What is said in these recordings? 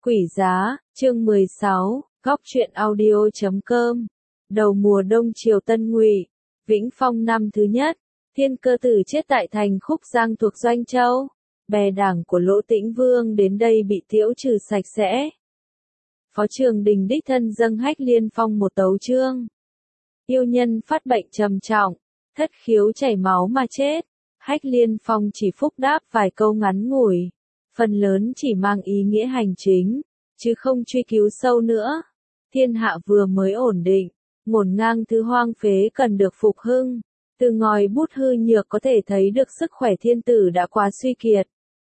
Quỷ giá, chương 16, góc truyện audio.com. Đầu mùa đông triều Tân Ngụy, Vĩnh Phong năm thứ nhất, Thiên Cơ Tử chết tại thành Khúc Giang thuộc Doanh Châu. Bè đảng của Lỗ Tĩnh Vương đến đây bị tiễu trừ sạch sẽ. Phó Trường Đình đích thân dâng Hách Liên Phong một tấu chương. Yêu nhân phát bệnh trầm trọng, thất khiếu chảy máu mà chết. Hách Liên Phong chỉ phúc đáp vài câu ngắn ngủi, phần lớn chỉ mang ý nghĩa hành chính, chứ không truy cứu sâu nữa. Thiên hạ vừa mới ổn định, ngổn ngang thứ hoang phế cần được phục hưng. Từ ngòi bút hư nhược có thể thấy được sức khỏe thiên tử đã quá suy kiệt.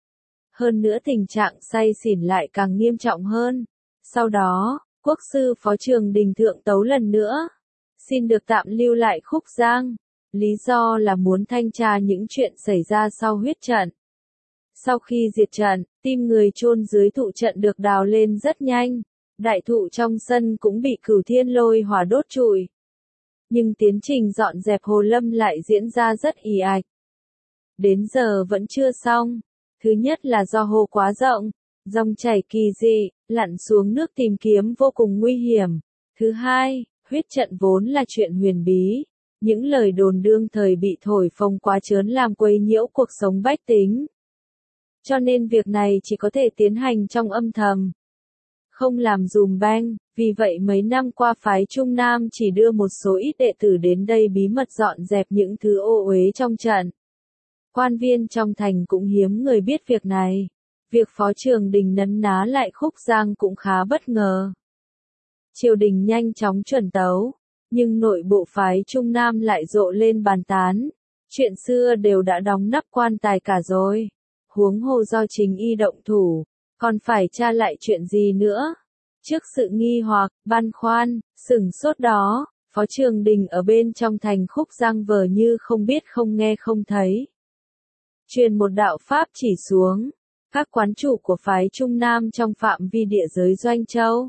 Hơn nữa tình trạng say xỉn lại càng nghiêm trọng hơn. Sau đó, quốc sư Phó Trường Đình thượng tấu lần nữa, xin được tạm lưu lại Khúc Giang. Lý do là muốn thanh tra những chuyện xảy ra sau huyết trận. Sau khi diệt trận, tim người chôn dưới thụ trận được đào lên rất nhanh. Đại thụ trong sân cũng bị Cửu Thiên Lôi hỏa đốt trụi. Nhưng tiến trình dọn dẹp Hồ Lâm lại diễn ra rất ì ạch. Đến giờ vẫn chưa xong. Thứ nhất là do hồ quá rộng, dòng chảy kỳ dị, lặn xuống nước tìm kiếm vô cùng nguy hiểm. Thứ hai, huyết trận vốn là chuyện huyền bí. Những lời đồn đương thời bị thổi phồng quá trớn làm quấy nhiễu cuộc sống bách tính. Cho nên việc này chỉ có thể tiến hành trong âm thầm, không làm dùm beng. Vì vậy mấy năm qua phái Trung Nam chỉ đưa một số ít đệ tử đến đây bí mật dọn dẹp những thứ ô uế trong trận. Quan viên trong thành cũng hiếm người biết việc này. Việc Phó Trường Đình nấn ná lại Khúc Giang cũng khá bất ngờ. Triều đình nhanh chóng chuẩn tấu, nhưng nội bộ phái Trung Nam lại rộ lên bàn tán. Chuyện xưa đều đã đóng nắp quan tài cả rồi. Huống hồ do chính y động thủ, còn phải tra lại chuyện gì nữa. Trước sự nghi hoặc, băn khoăn, sửng sốt đó, Phó Trường Đình ở bên trong thành Khúc Giang vờ như không biết không nghe không thấy. Truyền một đạo pháp chỉ xuống, các quán chủ của phái Trung Nam trong phạm vi địa giới Doanh Châu.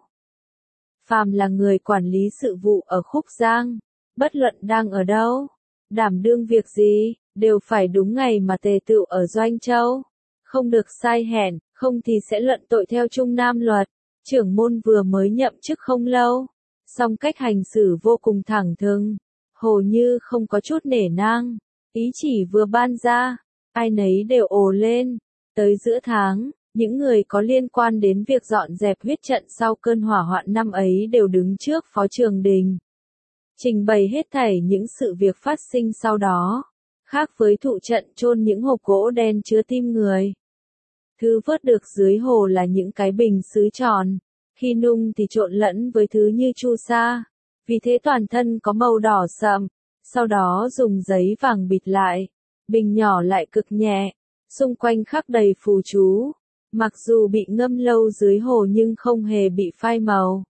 Phàm là người quản lý sự vụ ở Khúc Giang, bất luận đang ở đâu, đảm đương việc gì, đều phải đúng ngày mà tề tựu ở Doanh Châu. Không được sai hẹn, không thì sẽ luận tội theo Trung Nam luật. Trưởng môn vừa mới nhậm chức không lâu, song cách hành xử vô cùng thẳng thừng, hầu như không có chút nể nang. Ý chỉ vừa ban ra, ai nấy đều ồ lên. Tới giữa tháng, những người có liên quan đến việc dọn dẹp huyết trận sau cơn hỏa hoạn năm ấy đều đứng trước Phó Trường Đình, trình bày hết thảy những sự việc phát sinh sau đó. Khác với thụ trận chôn những hộp gỗ đen chứa tim người, thứ vớt được dưới hồ là những cái bình sứ tròn, khi nung thì trộn lẫn với thứ như chu sa, vì thế toàn thân có màu đỏ sậm, sau đó dùng giấy vàng bịt lại. Bình nhỏ lại cực nhẹ, xung quanh khắc đầy phù chú, mặc dù bị ngâm lâu dưới hồ nhưng không hề bị phai màu,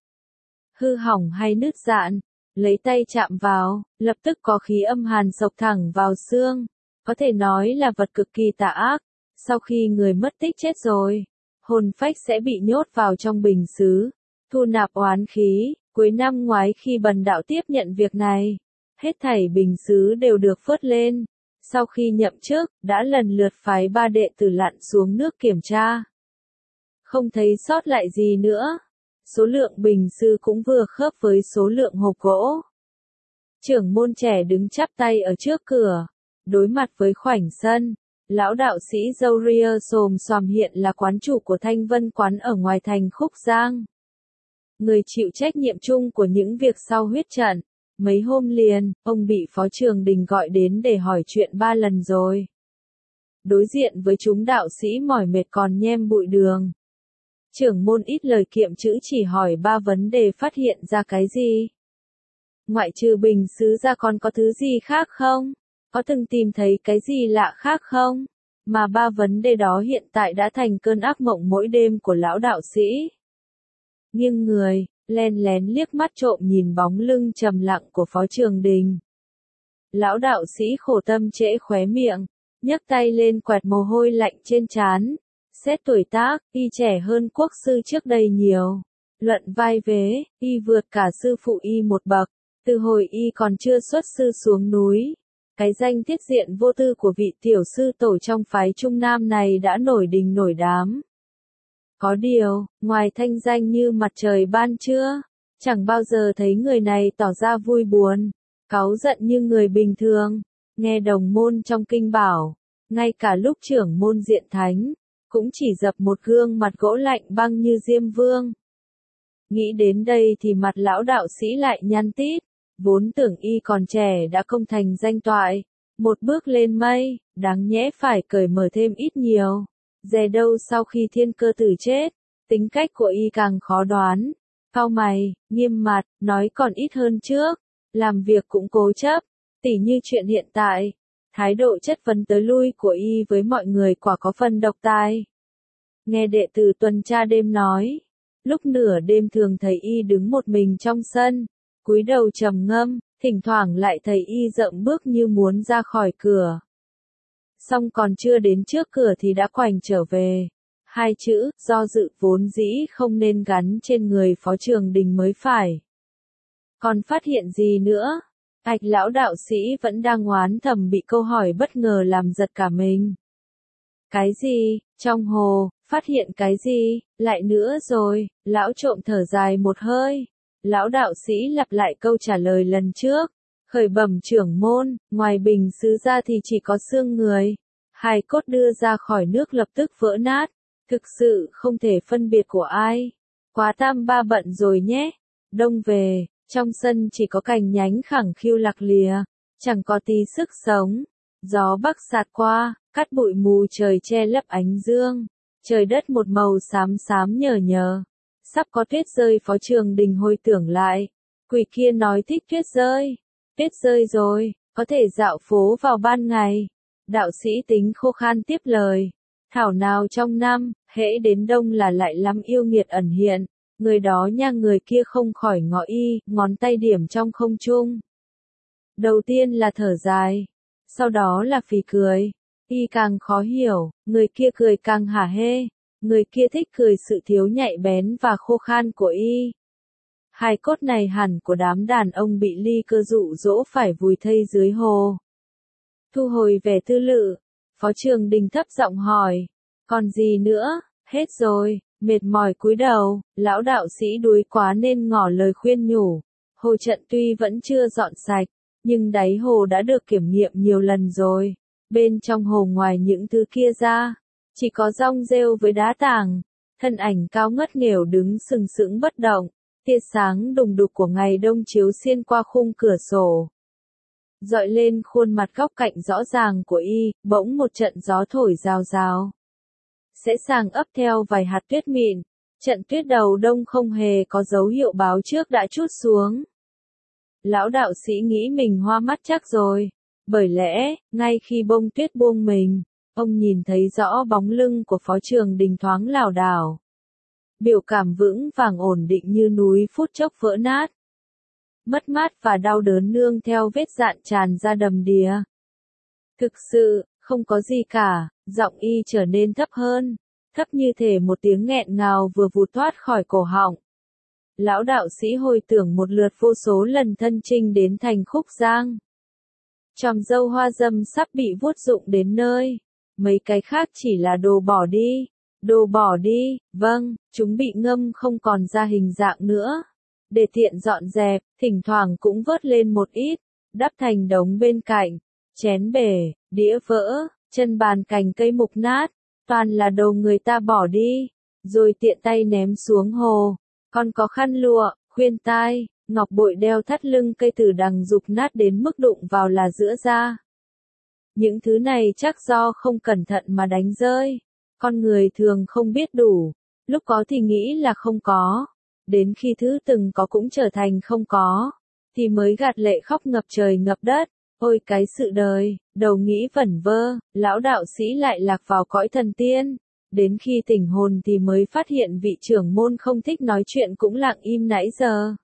hư hỏng hay nứt rạn. Lấy tay chạm vào, lập tức có khí âm hàn xộc thẳng vào xương, có thể nói là vật cực kỳ tà ác. Sau khi người mất tích chết rồi, hồn phách sẽ bị nhốt vào trong bình sứ, thu nạp oán khí. Cuối năm ngoái khi Bần đạo tiếp nhận việc này, hết thảy bình sứ đều được phớt lên. Sau khi nhậm chức, đã lần lượt phái 3 đệ tử lặn xuống nước kiểm tra. Không thấy sót lại gì nữa. Số lượng bình sứ cũng vừa khớp với số lượng hộp gỗ. Trưởng môn trẻ đứng chắp tay ở trước cửa, đối mặt với khoảnh sân. Lão đạo sĩ râu ria xồm xoàm hiện là quán chủ của Thanh Vân quán ở ngoài thành Khúc Giang, người chịu trách nhiệm chung của những việc sau huyết trận. Mấy hôm liền, ông bị Phó Trường Đình gọi đến để hỏi chuyện 3 lần rồi. Đối diện với chúng đạo sĩ mỏi mệt còn nhem bụi đường, trưởng môn ít lời kiệm chữ chỉ hỏi 3 vấn đề. Phát hiện ra cái gì? Ngoại trừ bình sứ ra còn có thứ gì khác không? Có từng tìm thấy cái gì lạ khác không? Mà 3 vấn đề đó hiện tại đã thành cơn ác mộng mỗi đêm của lão đạo sĩ. Nghiêng người, len lén liếc mắt trộm nhìn bóng lưng trầm lặng của Phó Trường Đình. Lão đạo sĩ khổ tâm trễ khóe miệng, nhấc tay lên quẹt mồ hôi lạnh trên trán. Xét tuổi tác, y trẻ hơn quốc sư trước đây nhiều. Luận vai vế, y vượt cả sư phụ y một bậc. Từ hồi y còn chưa xuất sư xuống núi, cái danh tiết diện vô tư của vị tiểu sư tổ trong phái Trung Nam này đã nổi đình nổi đám. Có điều, ngoài thanh danh như mặt trời ban trưa, chẳng bao giờ thấy người này tỏ ra vui buồn, cáu giận như người bình thường. Nghe đồng môn trong kinh bảo, ngay cả lúc trưởng môn diện thánh, cũng chỉ dập một gương mặt gỗ lạnh băng như Diêm Vương. Nghĩ đến đây thì mặt lão đạo sĩ lại nhăn tít, vốn tưởng y còn trẻ đã công thành danh toại, một bước lên mây, đáng nhẽ phải cởi mở thêm ít nhiều. Dè đâu sau khi Thiên Cơ Tử chết, tính cách của y càng khó đoán. Cau mày, nghiêm mặt, nói còn ít hơn trước, làm việc cũng cố chấp, tỉ như chuyện hiện tại. Thái độ chất vấn tới lui của y với mọi người quả có phần độc tài. Nghe đệ tử tuần tra đêm nói, lúc nửa đêm thường thấy y đứng một mình trong sân, cúi đầu trầm ngâm, thỉnh thoảng lại thấy y dậm bước như muốn ra khỏi cửa. Xong còn chưa đến trước cửa thì đã quành trở về. Hai chữ, do dự vốn dĩ không nên gắn trên người Phó Trường Đình mới phải. Còn phát hiện gì nữa? Ạch lão đạo sĩ vẫn đang oán thầm bị câu hỏi bất ngờ làm giật cả mình. Cái gì? Trong hồ, phát hiện cái gì? Lại nữa rồi, lão trộm thở dài một hơi. Lão đạo sĩ lặp lại câu trả lời lần trước. Khởi bẩm trưởng môn, ngoài bình sứ ra thì chỉ có xương người. Hài cốt đưa ra khỏi nước lập tức vỡ nát. Thực sự không thể phân biệt của ai. Quá tam ba bận rồi nhé. Đông về, trong sân chỉ có cành nhánh khẳng khiu lạc lìa, chẳng có tí sức sống. Gió bắc sạt qua, cát bụi mù trời che lấp ánh dương. Trời đất một màu xám xám nhờ nhờ. Sắp có tuyết rơi. Phó Trường Đình hồi tưởng lại. Quỷ kia nói thích tuyết rơi. Tuyết rơi rồi, có thể dạo phố vào ban ngày. Đạo sĩ tính khô khan tiếp lời. Thảo nào trong năm, hễ đến đông là lại lắm yêu nghiệt ẩn hiện. Người đó nha, người kia không khỏi ngó y, ngón tay điểm trong không trung. Đầu tiên là thở dài, sau đó là phì cười. Y càng khó hiểu, người kia cười càng hả hê. Người kia thích cười sự thiếu nhạy bén và khô khan của y. Hài cốt này hẳn của đám đàn ông bị ly cơ dụ dỗ phải vùi thây dưới hồ. Thu hồi vẻ tư lự, Phó Trường Đình thấp giọng hỏi, còn gì nữa? Hết rồi. Mệt mỏi cúi đầu, lão đạo sĩ đuối quá nên ngỏ lời khuyên nhủ. Hồ trận tuy vẫn chưa dọn sạch, nhưng đáy hồ đã được kiểm nghiệm nhiều lần rồi. Bên trong hồ ngoài những thứ kia ra, chỉ có rong rêu với đá tảng. Thân ảnh cao ngất nghểu đứng sừng sững bất động. Tia sáng đùng đục của ngày đông chiếu xuyên qua khung cửa sổ, dọi lên khuôn mặt góc cạnh rõ ràng của y. Bỗng một trận gió thổi rào rào, sẽ sàng ấp theo vài hạt tuyết mịn. Trận tuyết đầu đông không hề có dấu hiệu báo trước đã trút xuống. Lão đạo sĩ nghĩ mình hoa mắt chắc rồi, bởi lẽ, ngay khi bông tuyết buông mình, ông nhìn thấy rõ bóng lưng của Phó Trường Đình thoáng lảo đảo. Biểu cảm vững vàng ổn định như núi phút chốc vỡ nát. Mất mát và đau đớn nương theo vết dạn tràn ra đầm đìa. Thực sự, không có gì cả. Giọng y trở nên thấp hơn, thấp như thể một tiếng nghẹn ngào vừa vụt thoát khỏi cổ họng. Lão đạo sĩ hồi tưởng một lượt vô số lần thân chinh đến thành Khúc Giang. Chòm râu hoa râm sắp bị vuốt rụng đến nơi, mấy cái khác chỉ là đồ bỏ đi. Đồ bỏ đi, vâng, chúng bị ngâm không còn ra hình dạng nữa. Để tiện dọn dẹp, thỉnh thoảng cũng vớt lên một ít, đắp thành đống bên cạnh. Chén bể, đĩa vỡ, chân bàn cành cây mục nát, toàn là đồ người ta bỏ đi, rồi tiện tay ném xuống hồ. Còn có khăn lụa, khuyên tai, ngọc bội đeo thắt lưng cây tử đằng rục nát đến mức đụng vào là giữa da. Những thứ này chắc do không cẩn thận mà đánh rơi. Con người thường không biết đủ, lúc có thì nghĩ là không có, đến khi thứ từng có cũng trở thành không có, thì mới gạt lệ khóc ngập trời ngập đất. Ôi cái sự đời, đầu nghĩ vẩn vơ, lão đạo sĩ lại lạc vào cõi thần tiên. Đến khi tỉnh hồn thì mới phát hiện vị trưởng môn không thích nói chuyện cũng lặng im nãy giờ.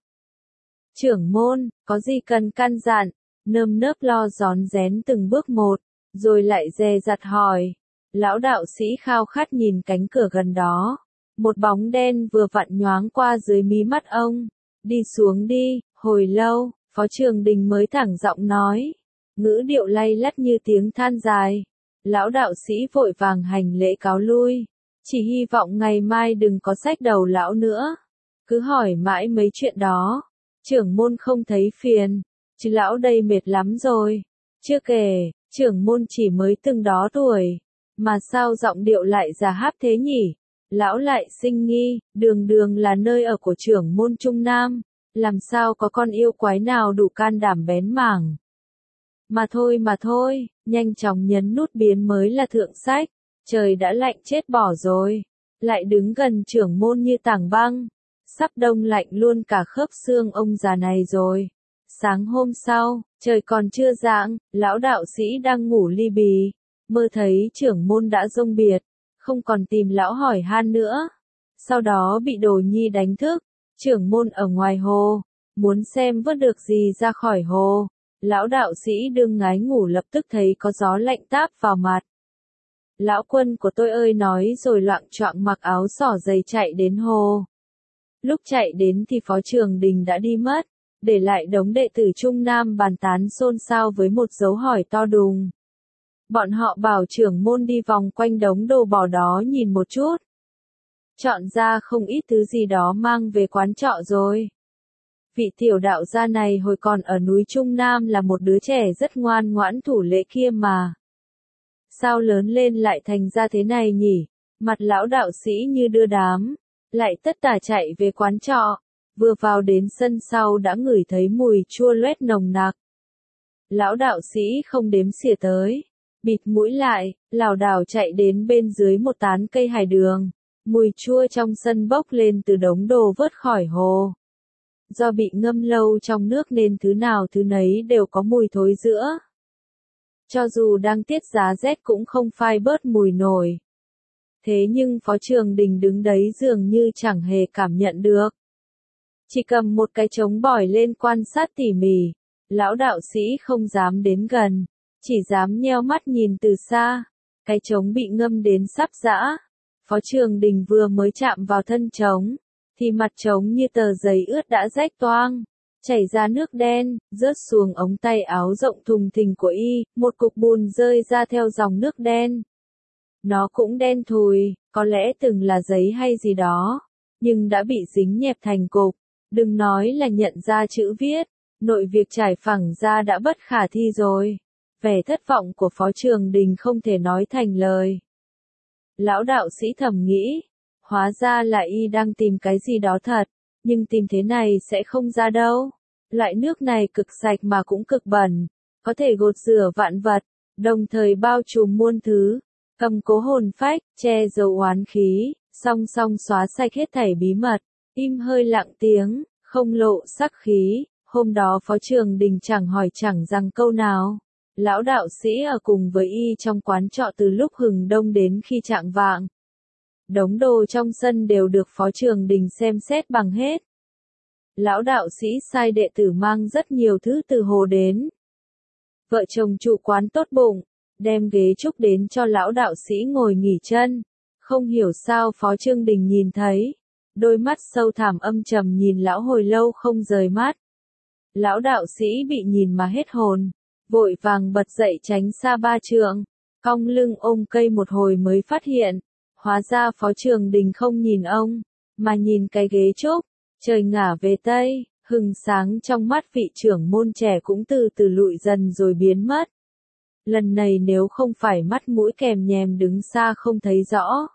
Trưởng môn, có gì cần căn dặn? Nơm nớp lo rón rén từng bước một, rồi lại dè dặt hỏi. Lão đạo sĩ khao khát nhìn cánh cửa gần đó. Một bóng đen vừa vặn nhoáng qua dưới mí mắt ông. Đi xuống đi. Hồi lâu, Phó Trường Đình mới thẳng giọng nói. Ngữ điệu lay lắt như tiếng than dài. Lão đạo sĩ vội vàng hành lễ cáo lui. Chỉ hy vọng ngày mai đừng có xách đầu lão nữa. Cứ hỏi mãi mấy chuyện đó. Trưởng môn không thấy phiền, chứ lão đây mệt lắm rồi. Chưa kể, trưởng môn chỉ mới từng đó tuổi. Mà sao giọng điệu lại già háp thế nhỉ? Lão lại sinh nghi, đường đường là nơi ở của trưởng môn Trung Nam. Làm sao có con yêu quái nào đủ can đảm bén mảng. Mà thôi, nhanh chóng nhấn nút biến mới là thượng sách. Trời đã lạnh chết bỏ rồi. Lại đứng gần trưởng môn như tảng băng. Sắp đông lạnh luôn cả khớp xương ông già này rồi. Sáng hôm sau, trời còn chưa rạng, lão đạo sĩ đang ngủ li bì. Mơ thấy trưởng môn đã rông biệt, không còn tìm lão hỏi han nữa. Sau đó bị Đồ Nhi đánh thức, trưởng môn ở ngoài hồ, muốn xem vớt được gì ra khỏi hồ. Lão đạo sĩ đương ngái ngủ lập tức thấy có gió lạnh táp vào mặt. Lão quân của tôi ơi, nói rồi loạng choạng mặc áo xỏ giày chạy đến hồ. Lúc chạy đến thì Phó Trường Đình đã đi mất, để lại đống đệ tử Trung Nam bàn tán xôn xao với một dấu hỏi to đùng. Bọn họ bảo trưởng môn đi vòng quanh đống đồ bỏ đó nhìn một chút. Chọn ra không ít thứ gì đó mang về quán trọ rồi. Vị tiểu đạo gia này hồi còn ở núi Trung Nam là một đứa trẻ rất ngoan ngoãn thủ lễ kia mà. Sao lớn lên lại thành ra thế này nhỉ? Mặt lão đạo sĩ như đưa đám, lại tất tả chạy về quán trọ. Vừa vào đến sân sau đã ngửi thấy mùi chua loét nồng nặc. Lão đạo sĩ không đếm xỉa tới, bịt mũi lại, lảo đảo chạy đến bên dưới một tán cây hải đường. Mùi chua trong sân bốc lên từ đống đồ vớt khỏi hồ. Do bị ngâm lâu trong nước nên thứ nào thứ nấy đều có mùi thối rữa. Cho dù đang tiết giá rét cũng không phai bớt mùi nổi. Thế nhưng Phó Trường Đình đứng đấy dường như chẳng hề cảm nhận được. Chỉ cầm một cái trống bỏi lên quan sát tỉ mỉ. Lão đạo sĩ không dám đến gần, chỉ dám nheo mắt nhìn từ xa. Cái trống bị ngâm đến sắp giã. Phó Trường Đình vừa mới chạm vào thân trống, thì mặt trống như tờ giấy ướt đã rách toang, chảy ra nước đen, rớt xuống ống tay áo rộng thùng thình của y, một cục bùn rơi ra theo dòng nước đen. Nó cũng đen thùi, có lẽ từng là giấy hay gì đó, nhưng đã bị dính nhẹp thành cục, đừng nói là nhận ra chữ viết, nội việc trải phẳng ra đã bất khả thi rồi. Vẻ thất vọng của Phó Trường Đình không thể nói thành lời. Lão đạo sĩ thầm nghĩ, hóa ra là y đang tìm cái gì đó thật, nhưng tìm thế này sẽ không ra đâu. Loại nước này cực sạch mà cũng cực bẩn, có thể gột rửa vạn vật, đồng thời bao trùm muôn thứ, cầm cố hồn phách, che giấu oán khí, song song xóa sạch hết thảy bí mật. Im hơi lặng tiếng, không lộ sắc khí. Hôm đó Phó Trường Đình chẳng hỏi chẳng rằng câu nào. Lão đạo sĩ ở cùng với y trong quán trọ từ lúc hừng đông đến khi chạng vạng. Đống đồ trong sân đều được Phó Trường Đình xem xét bằng hết. Lão đạo sĩ sai đệ tử mang rất nhiều thứ từ hồ đến. Vợ chồng chủ quán tốt bụng, đem ghế trúc đến cho lão đạo sĩ ngồi nghỉ chân. Không hiểu sao Phó Trường Đình nhìn thấy, đôi mắt sâu thẳm âm trầm nhìn lão hồi lâu không rời mắt. Lão đạo sĩ bị nhìn mà hết hồn, vội vàng bật dậy tránh xa 3 trượng, cong lưng ôm cây một hồi mới phát hiện, hóa ra Phó Trường Đình không nhìn ông, mà nhìn cái ghế trúc. Trời ngả về Tây, hừng sáng trong mắt vị trưởng môn trẻ cũng từ từ lụi dần rồi biến mất. Lần này nếu không phải mắt mũi kèm nhèm đứng xa không thấy rõ,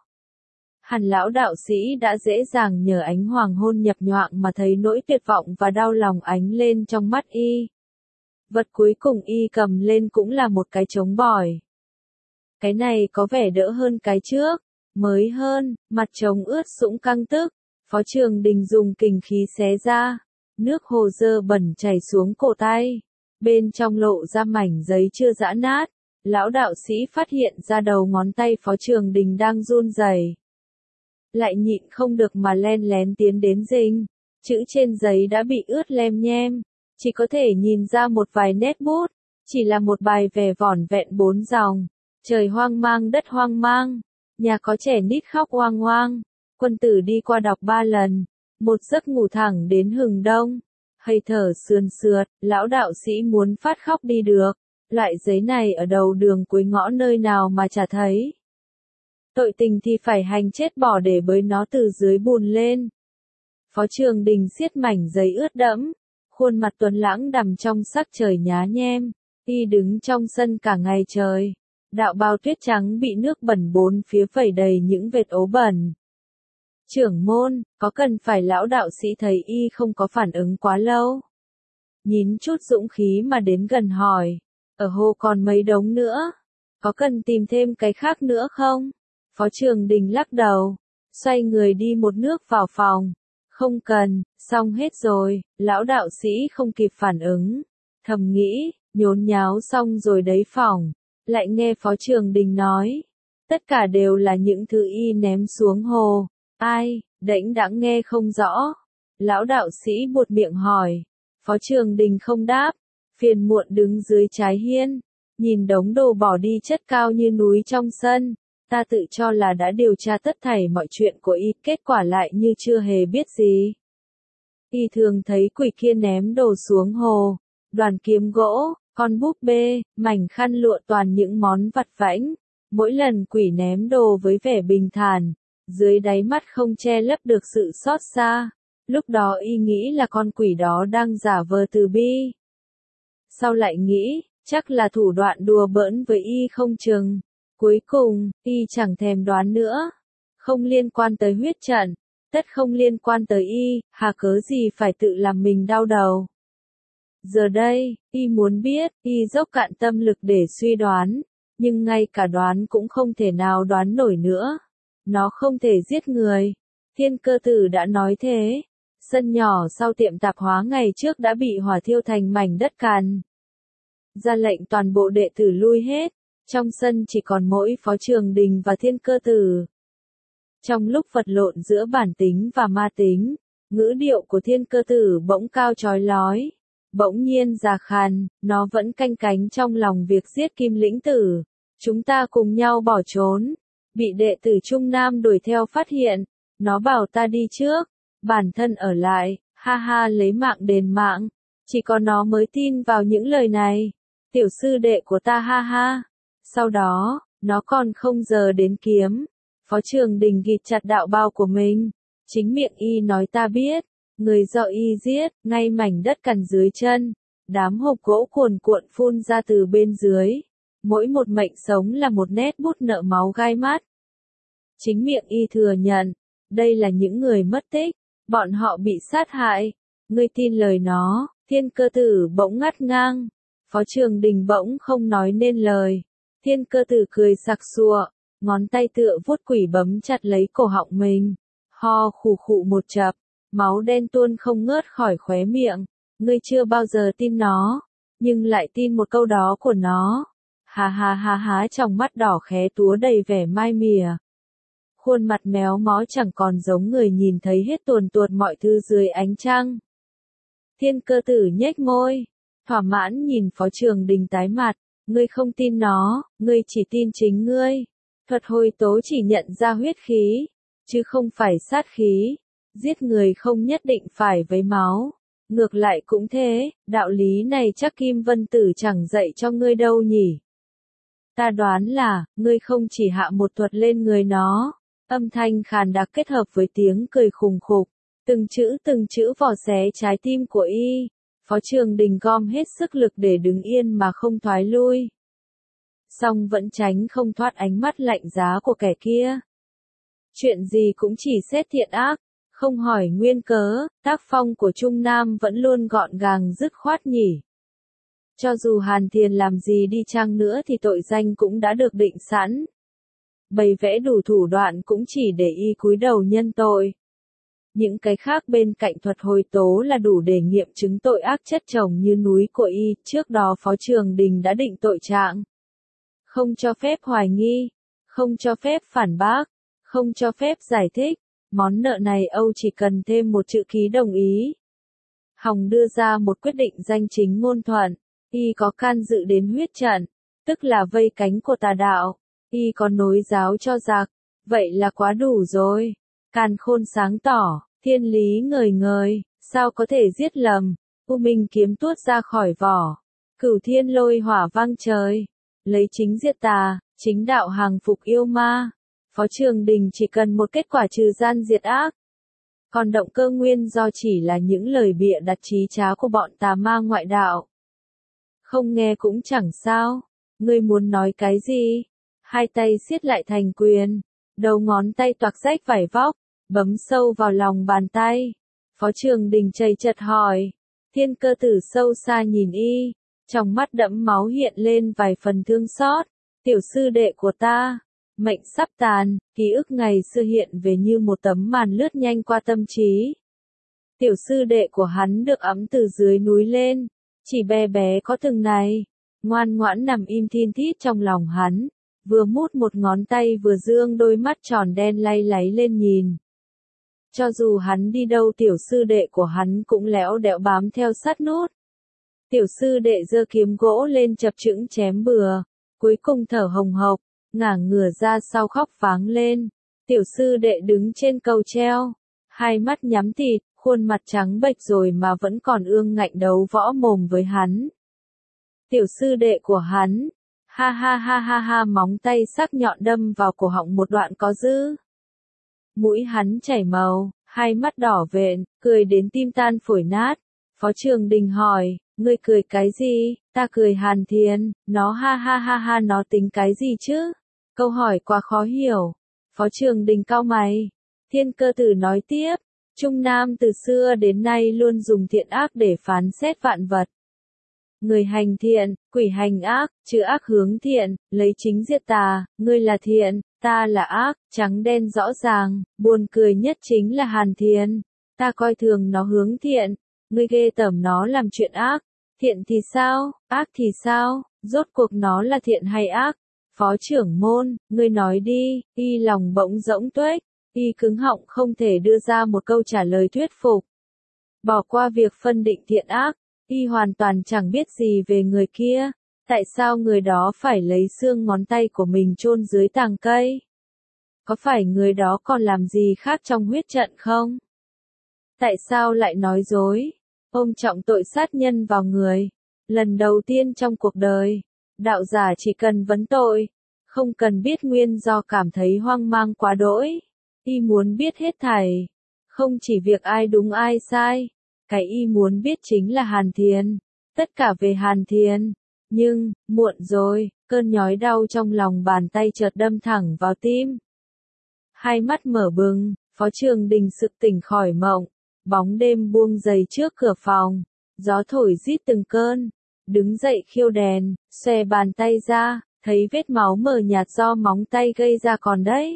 hẳn lão đạo sĩ đã dễ dàng nhờ ánh hoàng hôn nhập nhoạng mà thấy nỗi tuyệt vọng và đau lòng ánh lên trong mắt y. Vật cuối cùng y cầm lên cũng là một cái trống bỏi. Cái này có vẻ đỡ hơn cái trước, mới hơn, mặt trống ướt sũng căng tức. Phó Trường Đình dùng kình khí xé ra, nước hồ dơ bẩn chảy xuống cổ tay. Bên trong lộ ra mảnh giấy chưa giã nát. Lão đạo sĩ phát hiện ra đầu ngón tay Phó Trường Đình đang run rẩy, lại nhịn không được mà len lén tiến đến dinh. Chữ trên giấy đã bị ướt lem nhem, chỉ có thể nhìn ra một vài nét bút, chỉ là một bài vẻ vỏn vẹn 4 dòng. Trời hoang mang đất hoang mang, nhà có trẻ nít khóc oang oang, quân tử đi qua đọc 3 lần, một giấc ngủ thẳng đến hừng đông. Hơi thở sườn sượt, lão đạo sĩ muốn phát khóc đi được. Loại giấy này ở đầu đường cuối ngõ nơi nào mà chả thấy. Tội tình thì phải hành chết bỏ để bới nó từ dưới bùn lên. Phó Trường Đình siết mảnh giấy ướt đẫm, khuôn mặt tuấn lãng đằm trong sắc trời nhá nhem, y đứng trong sân cả ngày trời. Đạo bào tuyết trắng bị nước bẩn bốn phía vẩy đầy những vệt ố bẩn. Trưởng môn, có cần phải lão đạo sĩ thấy y không có phản ứng quá lâu? Nhín chút dũng khí mà đến gần hỏi, ở hồ còn mấy đống nữa, có cần tìm thêm cái khác nữa không? Phó Trường Đình lắc đầu, xoay người đi một nước vào phòng. Không cần, xong hết rồi, lão đạo sĩ không kịp phản ứng. Thầm nghĩ, nhốn nháo xong rồi đấy phòng. Lại nghe Phó Trường Đình nói, tất cả đều là những thứ y ném xuống hồ. Ai, đễnh đãng nghe không rõ. Lão đạo sĩ buột miệng hỏi. Phó Trường Đình không đáp, phiền muộn đứng dưới trái hiên, nhìn đống đồ bỏ đi chất cao như núi trong sân. Ta tự cho là đã điều tra tất thảy mọi chuyện của y, kết quả lại như chưa hề biết gì. Y thường thấy quỷ kia ném đồ xuống hồ, đoàn kiếm gỗ, con búp bê, mảnh khăn lụa, toàn những món vặt vãnh. Mỗi lần quỷ ném đồ với vẻ bình thản, dưới đáy mắt không che lấp được sự xót xa. Lúc đó y nghĩ là con quỷ đó đang giả vờ từ bi. Sau lại nghĩ, chắc là thủ đoạn đùa bỡn với y không chừng. Cuối cùng, y chẳng thèm đoán nữa. Không liên quan tới huyết trận, tất không liên quan tới y, hà cớ gì phải tự làm mình đau đầu. Giờ đây, y muốn biết, y dốc cạn tâm lực để suy đoán, nhưng ngay cả đoán cũng không thể nào đoán nổi nữa. Nó không thể giết người. Thiên Cơ Tử đã nói thế. Sân nhỏ sau tiệm tạp hóa ngày trước đã bị hỏa thiêu thành mảnh đất cằn. Ra lệnh toàn bộ đệ tử lui hết. Trong sân chỉ còn mỗi Phó Trường Đình và Thiên Cơ Tử. Trong lúc vật lộn giữa bản tính và ma tính, ngữ điệu của Thiên Cơ Tử bỗng cao chói lói, bỗng nhiên già khàn, nó vẫn canh cánh trong lòng việc giết Kim Lĩnh Tử. Chúng ta cùng nhau bỏ trốn, bị đệ tử Trung Nam đuổi theo phát hiện, nó bảo ta đi trước, bản thân ở lại, ha ha, lấy mạng đền mạng, chỉ có nó mới tin vào những lời này. Tiểu sư đệ của ta, ha ha. Sau đó, nó còn không giờ đến kiếm. Phó Trường Đình ghịt chặt đạo bào của mình. Chính miệng y nói ta biết. Người do y giết, ngay mảnh đất cằn dưới chân. Đám hộp gỗ cuồn cuộn phun ra từ bên dưới. Mỗi một mệnh sống là một nét bút nợ máu gai mắt. Chính miệng y thừa nhận. Đây là những người mất tích. Bọn họ bị sát hại. Ngươi tin lời nó. Thiên Cơ Tử bỗng ngắt ngang. Phó Trường Đình bỗng không nói nên lời. Thiên Cơ Tử cười sặc sụa, ngón tay tựa vuốt quỷ bấm chặt lấy cổ họng mình. Ho khù khụ một chập, máu đen tuôn không ngớt khỏi khóe miệng. Ngươi chưa bao giờ tin nó, nhưng lại tin một câu đó của nó. Ha ha ha ha, trong mắt đỏ khé túa đầy vẻ mai mỉa. Khuôn mặt méo mó chẳng còn giống người nhìn thấy hết tuồn tuột mọi thứ dưới ánh trăng. Thiên Cơ Tử nhếch môi, thỏa mãn nhìn Phó Trường Đình tái mặt. Ngươi không tin nó, ngươi chỉ tin chính ngươi. Thuật hồi tố chỉ nhận ra huyết khí, chứ không phải sát khí. Giết người không nhất định phải với máu. Ngược lại cũng thế, đạo lý này chắc Kim Vân Tử chẳng dạy cho ngươi đâu nhỉ. Ta đoán là, ngươi không chỉ hạ một thuật lên người nó. Âm thanh khàn đặc kết hợp với tiếng cười khùng khục. Từng chữ vò xé trái tim của y. Phó Trường Đình gom hết sức lực để đứng yên mà không thoái lui. Song vẫn tránh không thoát ánh mắt lạnh giá của kẻ kia. Chuyện gì cũng chỉ xét thiện ác, không hỏi nguyên cớ, tác phong của Trung Nam vẫn luôn gọn gàng dứt khoát nhỉ. Cho dù Hàn Thiền làm gì đi chăng nữa thì tội danh cũng đã được định sẵn. Bày vẽ đủ thủ đoạn cũng chỉ để y cúi đầu nhân tội. Những cái khác bên cạnh thuật hồi tố là đủ để nghiệm chứng tội ác chất chồng như núi của y. Trước đó Phó Trường Đình đã định tội trạng. Không cho phép hoài nghi, không cho phép phản bác, không cho phép giải thích. Món nợ này Âu chỉ cần thêm một chữ ký đồng ý. Hòng đưa ra một quyết định danh chính ngôn thuận. Y có can dự đến huyết trận, tức là vây cánh của tà đạo. Y có nối giáo cho giặc, vậy là quá đủ rồi. Càn khôn sáng tỏ, thiên lý ngời ngời, sao có thể giết lầm. U Minh kiếm tuốt ra khỏi vỏ, cửu thiên lôi hỏa vang trời, lấy chính diệt tà, chính đạo hàng phục yêu ma. Phó Trường Đình chỉ cần một kết quả trừ gian diệt ác. Còn động cơ nguyên do chỉ là những lời bịa đặt trí trá của bọn tà ma ngoại đạo. Không nghe cũng chẳng sao. Ngươi muốn nói cái gì? Hai tay siết lại thành quyền. Đầu ngón tay toạc rách vải vóc. Bấm sâu vào lòng bàn tay. Phó Trường Đình chầy chật hỏi. Thiên Cơ Tử sâu xa nhìn y. Trong mắt đẫm máu hiện lên vài phần thương xót. Tiểu sư đệ của ta. Mệnh sắp tàn, ký ức ngày xưa hiện về như một tấm màn lướt nhanh qua tâm trí. Tiểu sư đệ của hắn được ẵm từ dưới núi lên, chỉ bé bé có từng này, ngoan ngoãn nằm im thin thít trong lòng hắn, vừa mút một ngón tay vừa dương đôi mắt tròn đen lay láy lên nhìn. Cho dù hắn đi đâu tiểu sư đệ của hắn cũng léo đẽo bám theo sát nút. Tiểu sư đệ giơ kiếm gỗ lên chập chững chém bừa, cuối cùng thở hồng hộc. Ngả ngửa ra sau khóc váng lên. Tiểu sư đệ đứng trên cầu treo. Hai mắt nhắm tịt, khuôn mặt trắng bệch rồi mà vẫn còn ương ngạnh đấu võ mồm với hắn. Tiểu sư đệ của hắn. Ha ha ha ha ha, móng tay sắc nhọn đâm vào cổ họng một đoạn có dư. Mũi hắn chảy màu, hai mắt đỏ vện, cười đến tim tan phổi nát. Phó Trường Đình hỏi. Ngươi cười cái gì? Ta cười Hàn Thiền. Nó ha ha ha ha, nó tính cái gì chứ? Câu hỏi quá khó hiểu. Phó Trường Đình cau mày. Thiên Cơ Tử nói tiếp. Trung Nam từ xưa đến nay luôn dùng thiện ác để phán xét vạn vật. Người hành thiện, quỷ hành ác, chữ ác hướng thiện, lấy chính diệt tà, ngươi là thiện, ta là ác, trắng đen rõ ràng, buồn cười nhất chính là Hàn Thiền. Ta coi thường nó hướng thiện, ngươi ghê tởm nó làm chuyện ác. Thiện thì sao, ác thì sao, rốt cuộc nó là thiện hay ác? Phó trưởng môn, ngươi nói đi, y lòng bỗng rỗng tuếch, y cứng họng không thể đưa ra một câu trả lời thuyết phục. Bỏ qua việc phân định thiện ác, y hoàn toàn chẳng biết gì về người kia, tại sao người đó phải lấy xương ngón tay của mình chôn dưới tàng cây? Có phải người đó còn làm gì khác trong huyết trận không? Tại sao lại nói dối? Ôm trọng tội sát nhân vào người. Lần đầu tiên trong cuộc đời, đạo giả chỉ cần vấn tội, không cần biết nguyên do cảm thấy hoang mang quá đỗi. Y muốn biết hết thảy, không chỉ việc ai đúng ai sai, cái y muốn biết chính là Hàn Thiền, tất cả về Hàn Thiền. Nhưng, muộn rồi, cơn nhói đau trong lòng bàn tay chợt đâm thẳng vào tim. Hai mắt mở bừng, Phó Trường Đình sực tỉnh khỏi mộng, bóng đêm buông dày trước cửa phòng, gió thổi rít từng cơn. Đứng dậy khiêu đèn, xòe bàn tay ra, thấy vết máu mờ nhạt do móng tay gây ra còn đấy.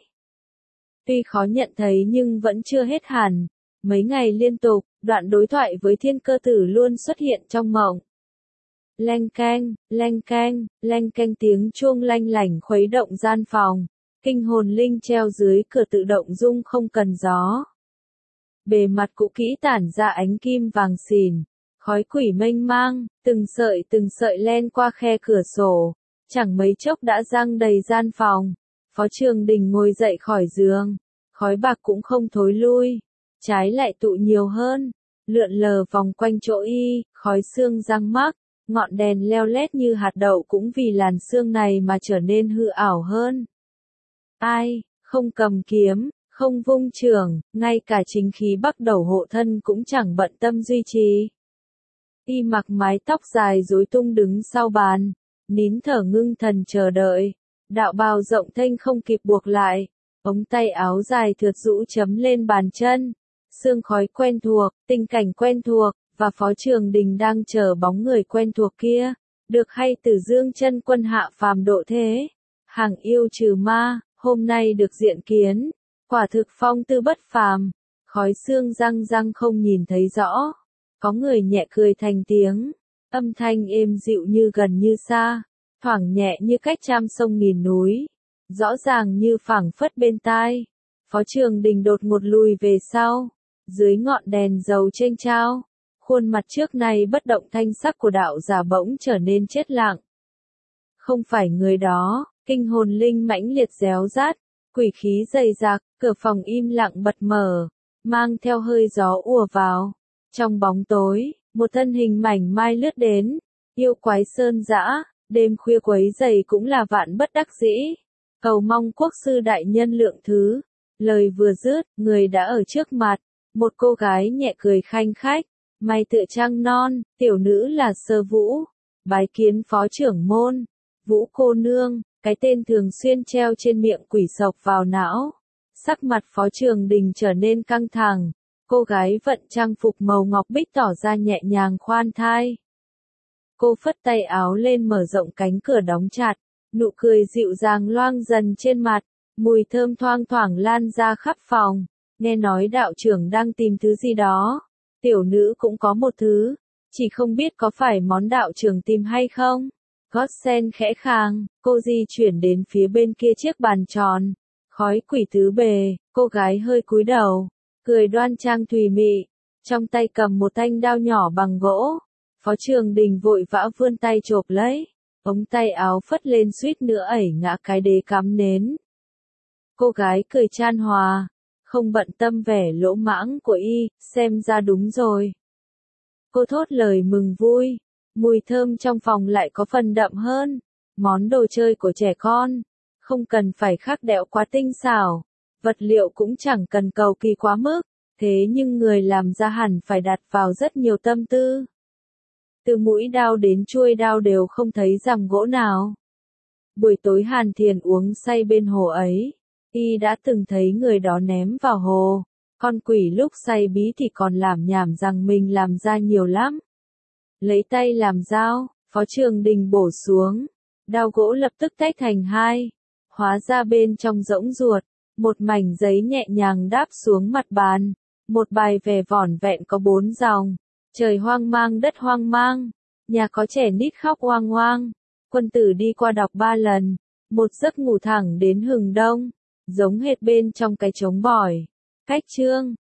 Tuy khó nhận thấy nhưng vẫn chưa hết hẳn. Mấy ngày liên tục, đoạn đối thoại với Thiên Cơ Tử luôn xuất hiện trong mộng. Leng keng, leng keng, leng keng, tiếng chuông lanh lảnh khuấy động gian phòng. Kinh hồn linh treo dưới cửa tự động rung không cần gió. Bề mặt cũ kỹ tản ra ánh kim vàng xìn. Khói quỷ mênh mang, từng sợi len qua khe cửa sổ, chẳng mấy chốc đã giăng đầy gian phòng. Phó Trường Đình ngồi dậy khỏi giường, khói bạc cũng không thối lui, trái lại tụ nhiều hơn, lượn lờ vòng quanh chỗ y, khói xương răng mắc, ngọn đèn leo lét như hạt đậu cũng vì làn sương này mà trở nên hư ảo hơn. Ai, không cầm kiếm, không vung chưởng, ngay cả chính khí bắc đầu hộ thân cũng chẳng bận tâm duy trì. Y mặc mái tóc dài rối tung đứng sau bàn, nín thở ngưng thần chờ đợi. Đạo bào rộng thênh không kịp buộc lại, ống tay áo dài thượt rũ chấm lên bàn chân. Sương khói quen thuộc, tình cảnh quen thuộc, và Phó Trường Đình đang chờ bóng người quen thuộc kia. Được hay Tử Dương Chân Quân hạ phàm độ thế, hàng yêu trừ ma, hôm nay được diện kiến, quả thực phong tư bất phàm. Khói sương răng răng không nhìn thấy rõ. Có người nhẹ cười thành tiếng, âm thanh êm dịu như gần như xa, thoảng nhẹ như cách trăm sông nghìn núi, rõ ràng như phảng phất bên tai. Phó Trường Đình đột ngột lùi về sau, dưới ngọn đèn dầu chênh chao, khuôn mặt trước nay bất động thanh sắc của đạo giả bỗng trở nên chết lặng. Không phải người đó, kinh hồn linh mãnh liệt réo rát, quỷ khí dày dặc, cửa phòng im lặng bật mở, mang theo hơi gió ùa vào. Trong bóng tối, một thân hình mảnh mai lướt đến, yêu quái sơn dã, đêm khuya quấy giày cũng là vạn bất đắc dĩ. cầu mong quốc sư đại nhân lượng thứ. Lời vừa dứt, người đã ở trước mặt, một cô gái nhẹ cười khanh khách, mày tựa trăng non, tiểu nữ là Sơ Vũ, bái kiến phó trưởng môn. Vũ cô nương, cái tên thường xuyên treo trên miệng quỷ sộc vào não. Sắc mặt Phó Trường Đình trở nên căng thẳng, cô gái vận trang phục màu ngọc bích tỏ ra nhẹ nhàng khoan thai. Cô phất tay áo lên mở rộng cánh cửa đóng chặt, nụ cười dịu dàng loang dần trên mặt, mùi thơm thoang thoảng lan ra khắp phòng. Nghe nói đạo trưởng đang tìm thứ gì đó, tiểu nữ cũng có một thứ, chỉ không biết có phải món đạo trưởng tìm hay không. Gossen khẽ khàng, cô di chuyển đến phía bên kia chiếc bàn tròn, khói quỷ tứ bề, cô gái hơi cúi đầu, cười đoan trang thùy mị, trong tay cầm một thanh đao nhỏ bằng gỗ. Phó Trường Đình vội vã vươn tay chộp lấy, ống tay áo phất lên suýt nữa ẩy ngã cái đế cắm nến. Cô gái cười chan hòa, không bận tâm vẻ lỗ mãng của y, xem ra đúng rồi. Cô thốt lời mừng vui, mùi thơm trong phòng lại có phần đậm hơn, món đồ chơi của trẻ con, không cần phải khắc đẽo quá tinh xảo, vật liệu cũng chẳng cần cầu kỳ quá mức, thế nhưng người làm ra hẳn phải đặt vào rất nhiều tâm tư. Từ mũi đao đến chuôi đao đều không thấy rằm gỗ nào. Buổi tối Hàn Thiền uống say bên hồ ấy, y đã từng thấy người đó ném vào hồ, con quỷ lúc say bí thì còn lảm nhảm rằng mình làm ra nhiều lắm. Lấy tay làm dao, Phó Trường Đình bổ xuống, đao gỗ lập tức tách thành hai, hóa ra bên trong rỗng ruột, một mảnh giấy nhẹ nhàng đáp xuống mặt bàn, một bài về vỏn vẹn có 4 dòng. Trời hoang mang đất hoang mang, nhà có trẻ nít khóc oang oang, quân tử đi qua đọc 3 lần, một giấc ngủ thẳng đến hừng đông, giống hệt bên trong cái trống bỏi. Cách chương